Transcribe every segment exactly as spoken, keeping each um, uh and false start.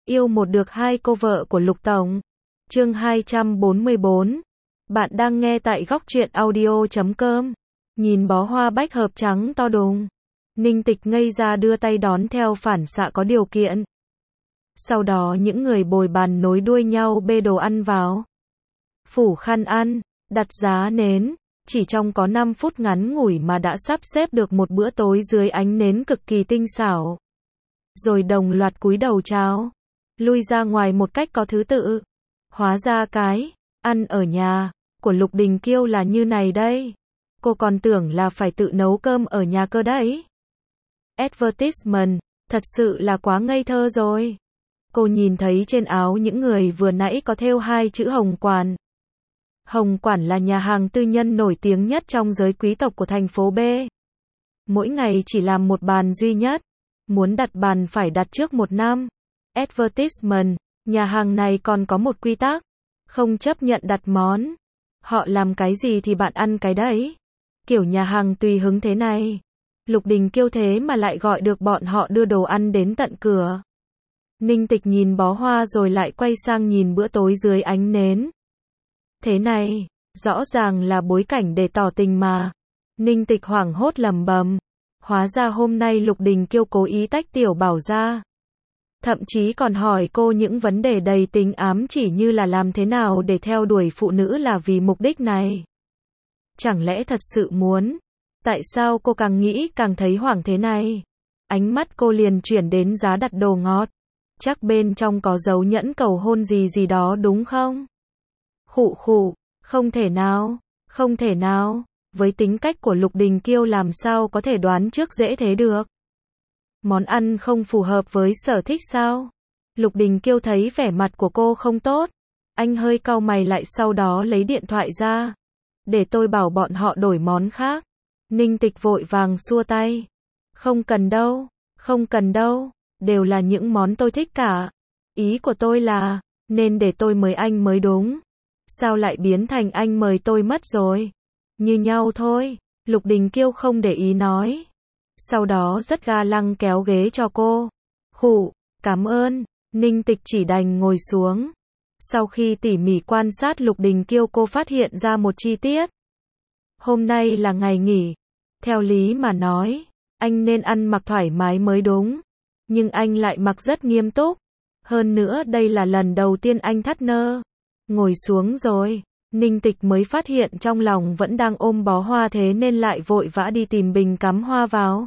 Yêu một được hai cô vợ của Lục Tổng. Chương hai trăm bốn mươi bốn. Bạn đang nghe tại góc truyện audio chấm com. Nhìn bó hoa bách hợp trắng to đùng. Ninh Tịch ngây ra đưa tay đón theo phản xạ có điều kiện. Sau đó những người bồi bàn nối đuôi nhau bê đồ ăn vào. Phủ khăn ăn, đặt giá nến. Chỉ trong có năm phút ngắn ngủi mà đã sắp xếp được một bữa tối dưới ánh nến cực kỳ tinh xảo. Rồi đồng loạt cúi đầu chào. Lui ra ngoài một cách có thứ tự. Hóa ra cái ăn ở nhà của Lục Đình Kiêu là như này đây. Cô còn tưởng là phải tự nấu cơm ở nhà cơ đấy. Advertisement, thật sự là quá ngây thơ rồi. Cô nhìn thấy trên áo những người vừa nãy có thêu hai chữ Hồng Quản. Hồng Quản là nhà hàng tư nhân nổi tiếng nhất trong giới quý tộc của thành phố B. Mỗi ngày chỉ làm một bàn duy nhất. Muốn đặt bàn phải đặt trước một năm. Advertisement, nhà hàng này còn có một quy tắc. Không chấp nhận đặt món. Họ làm cái gì thì bạn ăn cái đấy. Kiểu nhà hàng tùy hứng thế này. Lục Đình Kiêu thế mà lại gọi được bọn họ đưa đồ ăn đến tận cửa. Ninh Tịch nhìn bó hoa rồi lại quay sang nhìn bữa tối dưới ánh nến. Thế này, rõ ràng là bối cảnh để tỏ tình mà. Ninh Tịch hoảng hốt lẩm bẩm. Hóa ra hôm nay Lục Đình Kiêu cố ý tách Tiểu Bảo ra. Thậm chí còn hỏi cô những vấn đề đầy tính ám chỉ như là làm thế nào để theo đuổi phụ nữ là vì mục đích này. Chẳng lẽ thật sự muốn? Tại sao cô càng nghĩ càng thấy hoảng thế này? Ánh mắt cô liền chuyển đến giá đặt đồ ngọt. Chắc bên trong có dấu nhẫn cầu hôn gì gì đó đúng không? Khụ khụ, không thể nào, không thể nào. Với tính cách của Lục Đình Kiêu làm sao có thể đoán trước dễ thế được? Món ăn không phù hợp với sở thích sao? Lục Đình Kiêu thấy vẻ mặt của cô không tốt. Anh hơi cau mày lại sau đó lấy điện thoại ra. Để tôi bảo bọn họ đổi món khác. Ninh Tịch vội vàng xua tay. Không cần đâu, không cần đâu. Đều là những món tôi thích cả. Ý của tôi là, nên để tôi mời anh mới đúng. Sao lại biến thành anh mời tôi mất rồi? Như nhau thôi. Lục Đình Kiêu không để ý nói. Sau đó rất ga lăng kéo ghế cho cô. Khụ, cảm ơn. Ninh Tịch chỉ đành ngồi xuống. Sau khi tỉ mỉ quan sát Lục Đình Kiêu, cô phát hiện ra một chi tiết. Hôm nay là ngày nghỉ. Theo lý mà nói, anh nên ăn mặc thoải mái mới đúng. Nhưng anh lại mặc rất nghiêm túc. Hơn nữa đây là lần đầu tiên anh thắt nơ. Ngồi xuống rồi. Ninh Tịch mới phát hiện trong lòng vẫn đang ôm bó hoa thế nên lại vội vã đi tìm bình cắm hoa vào.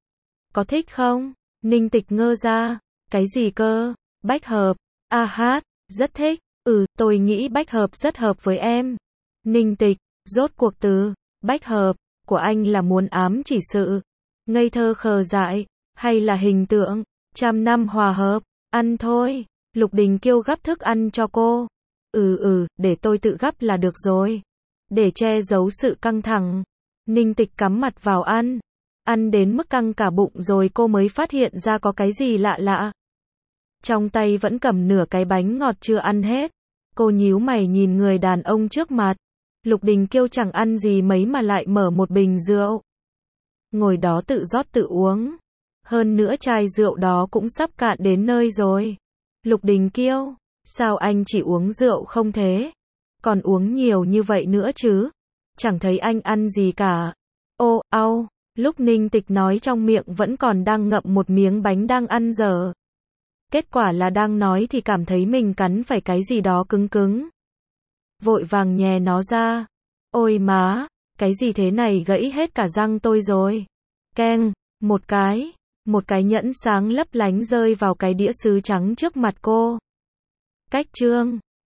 Có thích không? Ninh Tịch ngơ ra. Cái gì cơ? Bách hợp. A hát, rất thích. Ừ, tôi nghĩ bách hợp rất hợp với em. Ninh Tịch, rốt cuộc từ bách hợp của anh là muốn ám chỉ sự ngây thơ khờ dại, hay là hình tượng trăm năm hòa hợp? Ăn thôi. Lục Đình Kiêu gắp thức ăn cho cô. Ừ ừ, để tôi tự gắp là được rồi. Để che giấu sự căng thẳng. Ninh Tịch cắm mặt vào ăn. Ăn đến mức căng cả bụng rồi cô mới phát hiện ra có cái gì lạ lạ. Trong tay vẫn cầm nửa cái bánh ngọt chưa ăn hết. Cô nhíu mày nhìn người đàn ông trước mặt. Lục Đình Kiêu chẳng ăn gì mấy mà lại mở một bình rượu. Ngồi đó tự rót tự uống. Hơn nữa chai rượu đó cũng sắp cạn đến nơi rồi. Lục Đình Kiêu, sao anh chỉ uống rượu không thế? Còn uống nhiều như vậy nữa chứ? Chẳng thấy anh ăn gì cả. Ô, au, lúc Ninh Tịch nói trong miệng vẫn còn đang ngậm một miếng bánh đang ăn dở. Kết quả là đang nói thì cảm thấy mình cắn phải cái gì đó cứng cứng. Vội vàng nhè nó ra. Ôi má, cái gì thế này, gãy hết cả răng tôi rồi. Keng, một cái, một cái nhẫn sáng lấp lánh rơi vào cái đĩa sứ trắng trước mặt cô. Cách chương